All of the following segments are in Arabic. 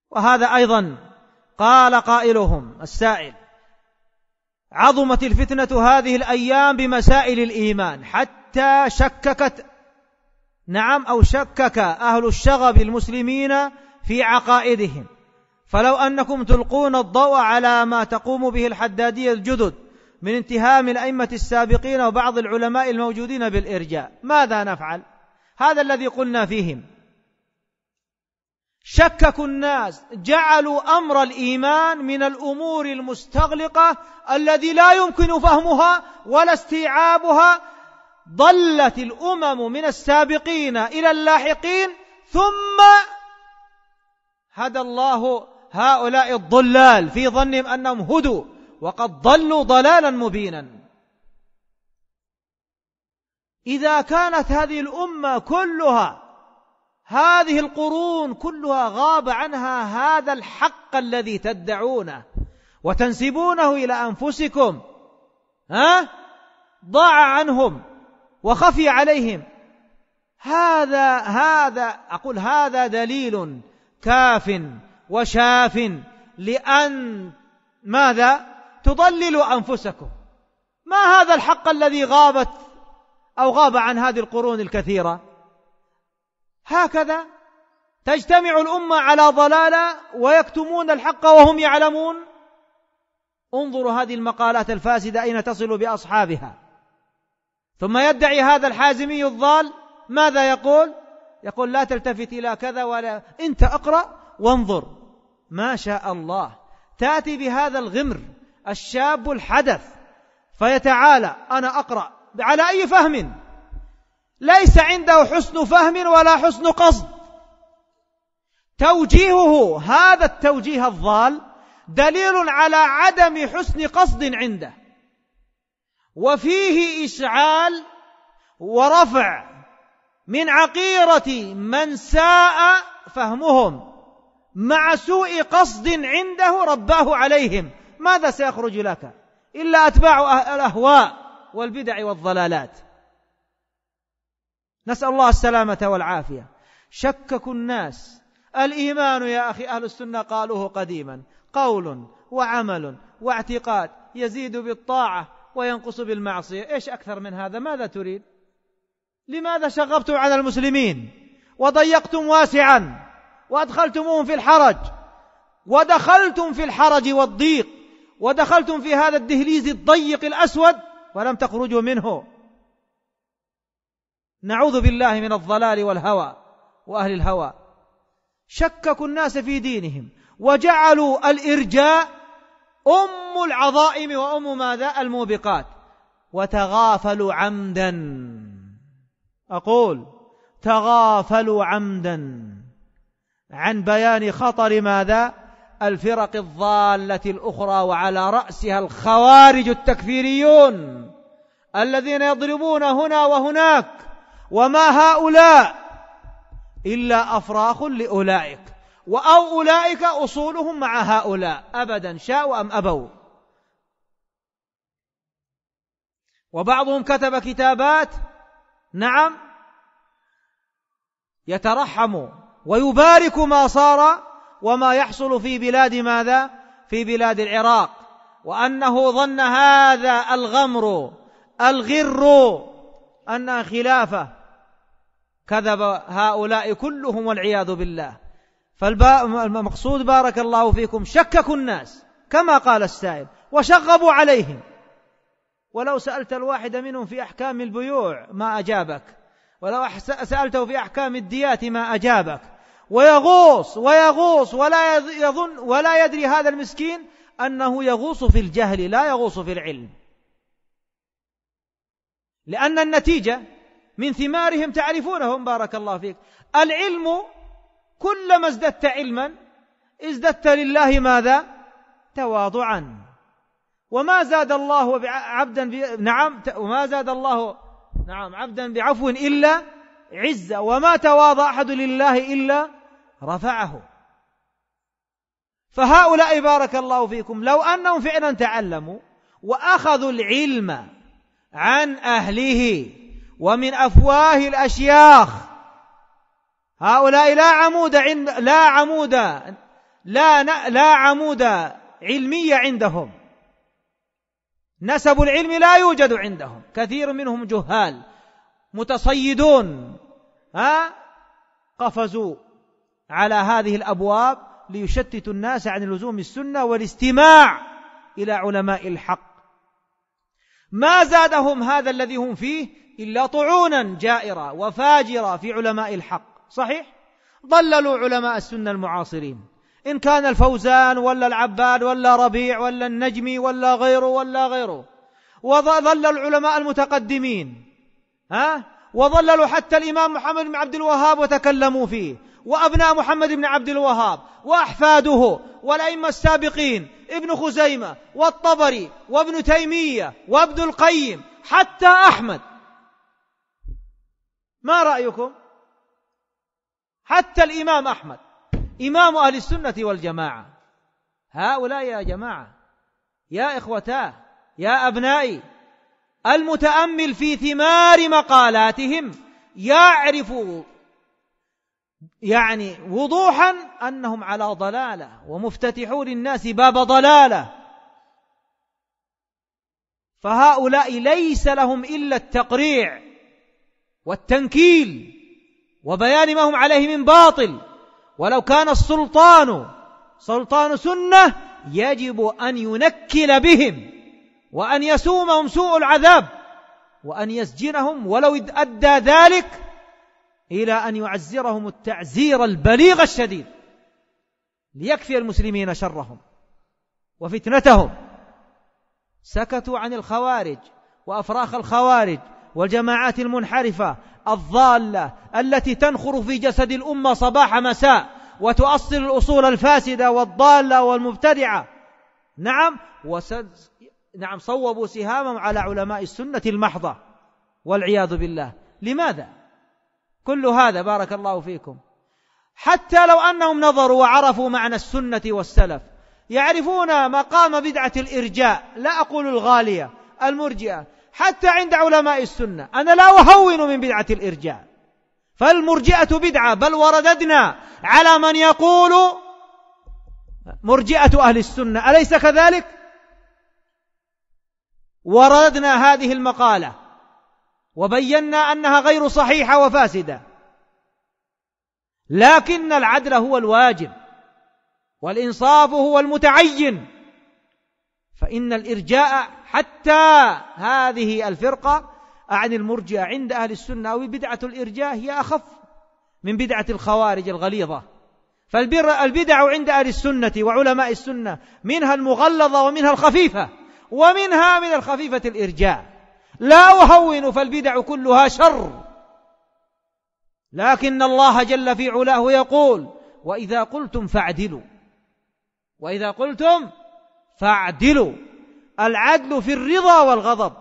وهذا أيضا قال قائلهم السائل: عظمت الفتنة هذه الأيام بمسائل الإيمان حتى شككت شكك أهل الشغب المسلمين في عقائدهم، فلو أنكم تلقون الضوء على ما تقوم به الحدادية الجدد من انتهام الأئمة السابقين وبعض العلماء الموجودين بالإرجاء ماذا نفعل؟ هذا الذي قلنا فيهم، شككوا الناس، جعلوا أمر الإيمان من الأمور المستغلقة الذي لا يمكن فهمها ولا استيعابها. ضلت الأمم من السابقين إلى اللاحقين، ثم هدى الله هؤلاء الضلال في ظنهم أنهم هدوا وقد ضلوا ضلالا مبينا. إذا كانت هذه الأمة كلها، هذه القرون كلها، غاب عنها هذا الحق الذي تدعونه وتنسبونه إلى أنفسكم، ضاع عنهم وخفي عليهم، هذا دليل كاف وشاف لأن ماذا؟ تضللوا أنفسكم. ما هذا الحق الذي غاب عن هذه القرون الكثيرة؟ هكذا تجتمع الأمة على ضلالة ويكتمون الحق وهم يعلمون. انظروا هذه المقالات الفاسدة أين تصل بأصحابها. ثم يدعي هذا الحازمي الضال ماذا يقول؟ يقول لا تلتفت إلى كذا ولا، أنت أقرأ وانظر. ما شاء الله تأتي بهذا الغمر الشاب الحدث فيتعالى أنا أقرأ على أي فهم؟ ليس عنده حسن فهم ولا حسن قصد. توجيهه هذا التوجيه الضال دليل على عدم حسن قصد عنده، وفيه إشعال ورفع من عقيرة من ساء فهمهم مع سوء قصد عنده رباه عليهم. ماذا سيخرج لك إلا أتباع الأهواء والبدع والضلالات؟ نسأل الله السلامة والعافية. شككوا الناس. الإيمان يا أخي أهل السنة قالوه قديما قول وعمل واعتقاد، يزيد بالطاعة وينقص بالمعصية. إيش أكثر من هذا؟ ماذا تريد؟ لماذا شغبتم على المسلمين وضيقتم واسعا وأدخلتموهم في الحرج، ودخلتم في الحرج والضيق، ودخلتم في هذا الدهليز الضيق الأسود ولم تخرجوا منه؟ نعوذ بالله من الضلال والهوى وأهل الهوى. شككوا الناس في دينهم وجعلوا الإرجاء أم العظائم وأم ماذا؟ الموبقات. وتغافلوا عمدا، أقول تغافلوا عمدا عن بيان خطر ماذا؟ الفرق الضالة الأخرى، وعلى رأسها الخوارج التكفيريون الذين يضربون هنا وهناك، وما هؤلاء إلا أفراخ لأولئك، وأو أولئك أصولهم مع هؤلاء أبدا شاءوا أم أبوا. وبعضهم كتب كتابات يترحم ويبارك ما صار وما يحصل في بلاد ماذا؟ في بلاد العراق، وأنه ظن هذا الغمر الغر أنها خلافة. كذب هؤلاء كلهم والعياذ بالله. فالمقصود بارك الله فيكم شككوا الناس كما قال السائل وشغبوا عليهم. ولو سألت الواحد منهم في أحكام البيوع ما أجابك، ولو سألته في أحكام الديات ما أجابك. ويغوص ولا يظن ولا يدري هذا المسكين أنه يغوص في الجهل لا يغوص في العلم، لأن النتيجة من ثمارهم تعرفونهم بارك الله فيك. العلم كلما ازددت علما ازددت لله ماذا؟ تواضعا. وما زاد الله عبدا وما زاد الله عبدا بعفو إلا عزة، وما تواضع أحد لله إلا رفعه. فهؤلاء بارك الله فيكم لو أنهم فعلا تعلموا وأخذوا العلم عن أهله ومن أفواه الأشياخ، هؤلاء لا عمود لا عمود علمي عندهم، نسب العلم لا يوجد عندهم، كثير منهم جهال متصيدون قفزوا على هذه الأبواب ليشتتوا الناس عن لزوم السنة والاستماع إلى علماء الحق. ما زادهم هذا الذي هم فيه إلا طعونا جائرة وفاجرة في علماء الحق. صحيح ضللوا علماء السنة المعاصرين، إن كان الفوزان ولا العباد ولا ربيع ولا النجمي ولا غيره، وضللوا العلماء المتقدمين وضللوا حتى الإمام محمد بن عبد الوهاب وتكلموا فيه، وأبناء محمد بن عبد الوهاب وأحفاده والأئمة السابقين، ابن خزيمة والطبري وابن تيمية وابن القيم حتى أحمد. ما رأيكم؟ حتى الإمام أحمد إمام أهل السنة والجماعة. هؤلاء يا جماعة، يا إخوتاه، يا أبنائي، المتأمل في ثمار مقالاتهم يعرف وضوحا أنهم على ضلالة ومفتتحون للناس باب ضلالة. فهؤلاء ليس لهم إلا التقريع والتنكيل وبيان ما هم عليه من باطل. ولو كان السلطان سلطان سنة يجب أن ينكل بهم وأن يسومهم سوء العذاب وأن يسجنهم، ولو أدى ذلك إلى أن يعزرهم التعزير البليغ الشديد ليكفي المسلمين شرهم وفتنتهم. سكتوا عن الخوارج وأفراخ الخوارج والجماعات المنحرفة الضالة التي تنخر في جسد الأمة صباح مساء وتؤصل الأصول الفاسدة والضالة والمبتدعة. نعم صوبوا سهامهم على علماء السنة المحضة والعياذ بالله. لماذا؟ كل هذا بارك الله فيكم حتى لو أنهم نظروا وعرفوا معنى السنة والسلف يعرفون مقام بدعة الإرجاء، لا أقول الغالية، المرجئة، حتى عند علماء السنة. أنا لا أهون من بدعة الإرجاء، فالمرجئة بدعة، بل ورددنا على من يقول مرجئة أهل السنة، أليس كذلك؟ ورددنا هذه المقالة وبينا أنها غير صحيحة وفاسدة، لكن العدل هو الواجب والإنصاف هو المتعين. فإن الإرجاء حتى هذه الفرقة عن المرجئة عند أهل السنة أو بدعة الإرجاء هي أخف من بدعة الخوارج الغليظة. فالبدع عند أهل السنة وعلماء السنة منها المغلظة ومنها الخفيفة، ومنها من الخفيفة الإرجاء. لا أهون، فالبدع كلها شر، لكن الله جل في علاه يقول وإذا قلتم فاعدلوا، وإذا قلتم فاعدلوا، العدل في الرضا والغضب.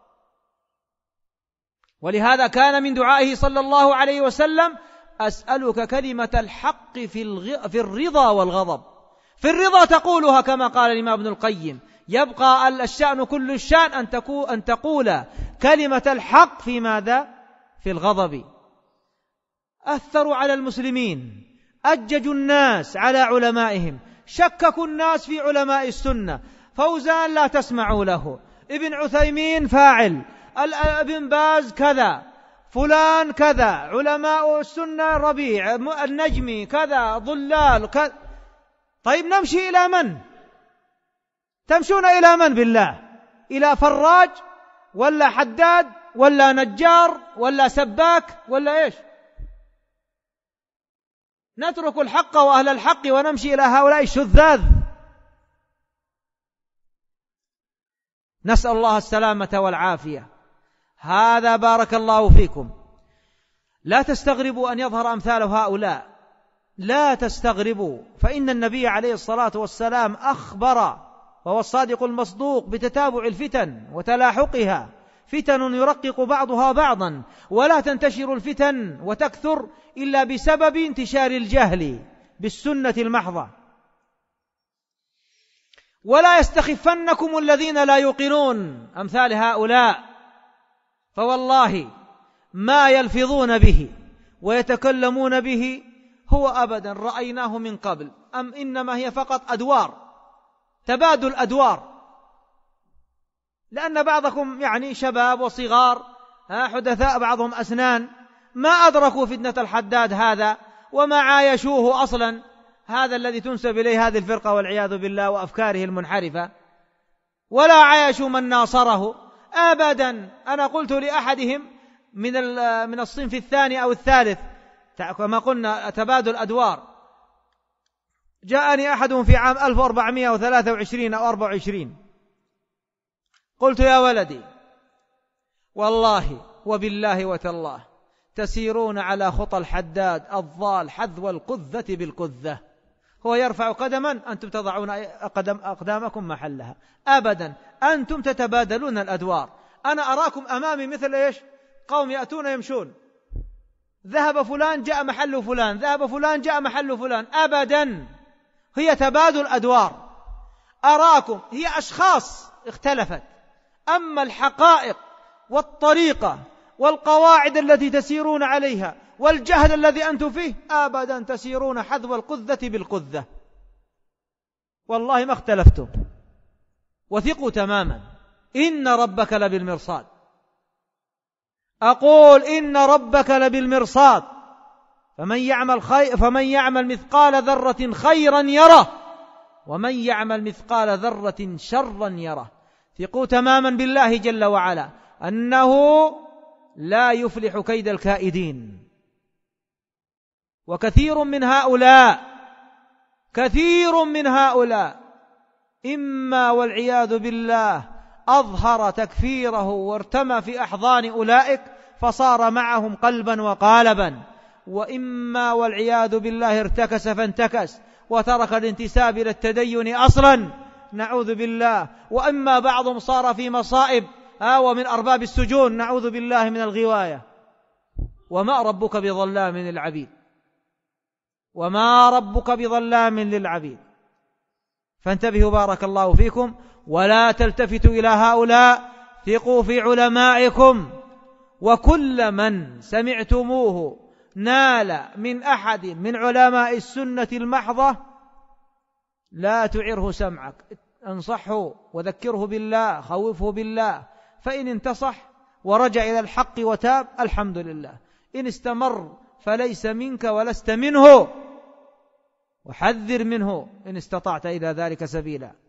ولهذا كان من دعائه صلى الله عليه وسلم أسألك كلمة الحق في الرضا والغضب. في الرضا تقولها كما قال الإمام ابن القيم، يبقى الشأن كل الشأن أن تقول كلمة الحق في ماذا؟ في الغضب. أثروا على المسلمين، أججوا الناس على علمائهم، شككوا الناس في علماء السنة. فوزان لا تسمعوا له، ابن عثيمين فاعل، ابن باز كذا، فلان كذا، علماء السنة ربيع، النجمي كذا، ضلال كذا. طيب نمشي إلى من؟ تمشون إلى من بالله؟ إلى فراج ولا حداد ولا نجار ولا سباك ولا إيش؟ نترك الحق وأهل الحق ونمشي إلى هؤلاء الشذاذ. نسأل الله السلامة والعافية. هذا بارك الله فيكم لا تستغربوا أن يظهر أمثال هؤلاء، لا تستغربوا، فإن النبي عليه الصلاة والسلام أخبر وهو الصادق المصدوق بتتابع الفتن وتلاحقها، فتن يرقق بعضها بعضا، ولا تنتشر الفتن وتكثر إلا بسبب انتشار الجهل بالسنة المحضة. ولا يستخفنكم الذين لا يوقنون أمثال هؤلاء، فوالله ما يلفظون به ويتكلمون به هو أبدا رأيناه من قبل أم إنما هي فقط أدوار، تبادل أدوار؟ لأن بعضكم يعني شباب وصغار حدثاء، بعضهم أسنان، ما أدركوا فتنة الحداد هذا وما عايشوه أصلا، هذا الذي تنسب إليه هذه الفرقة والعياذ بالله وأفكاره المنحرفة، ولا عايشوا من ناصره أبدا. أنا قلت لأحدهم من الصنف الثاني أو الثالث كما قلنا تبادل أدوار، جاءني أحدهم في عام 1423 أو 24، قلت يا ولدي والله وبالله وتالله تسيرون على خطى الحداد الضال حذو القذة بالقذة، هو يرفع قدما أنتم تضعون أقدامكم محلها، أبدا أنتم تتبادلون الأدوار. أنا أراكم أمامي مثل إيش؟ قوم يأتون يمشون، ذهب فلان جاء محل فلان، ذهب فلان جاء محل فلان، أبدا هي تبادل أدوار. أراكم هي أشخاص اختلفت، أما الحقائق والطريقة والقواعد التي تسيرون عليها والجهل الذي أنتم فيه أبدا تسيرون حذو القذة بالقذة، والله ما اختلفتم، وثقوا تماما إن ربك لبالمرصاد. أقول إن ربك لبالمرصاد، فمن يعمل مثقال ذرة خيرا يره ومن يعمل مثقال ذرة شرا يره. ثقوا تماما بالله جل وعلا أنه لا يفلح كيد الكائدين. وكثير من هؤلاء إما والعياذ بالله أظهر تكفيره وارتمى في أحضان أولئك فصار معهم قلبا وقالبا، وإما والعياذ بالله ارتكس فانتكس وترك الانتساب إلى التدين أصلا، نعوذ بالله. وإما بعضهم صار في مصائب ومن أرباب السجون، نعوذ بالله من الغواية. وما ربك بظلام للعبيد، وما ربك بظلام للعبيد. فانتبهوا بارك الله فيكم، ولا تلتفتوا إلى هؤلاء، ثقوا في علمائكم، وكل من سمعتموه نال من أحد من علماء السنة المحضة لا تعره سمعك، انصحه وذكره بالله، خوفه بالله، فإن انتصح ورجع إلى الحق وتاب الحمد لله، إن استمر فليس منك ولست منه، وحذر منه إن استطعت إلى ذلك سبيلا.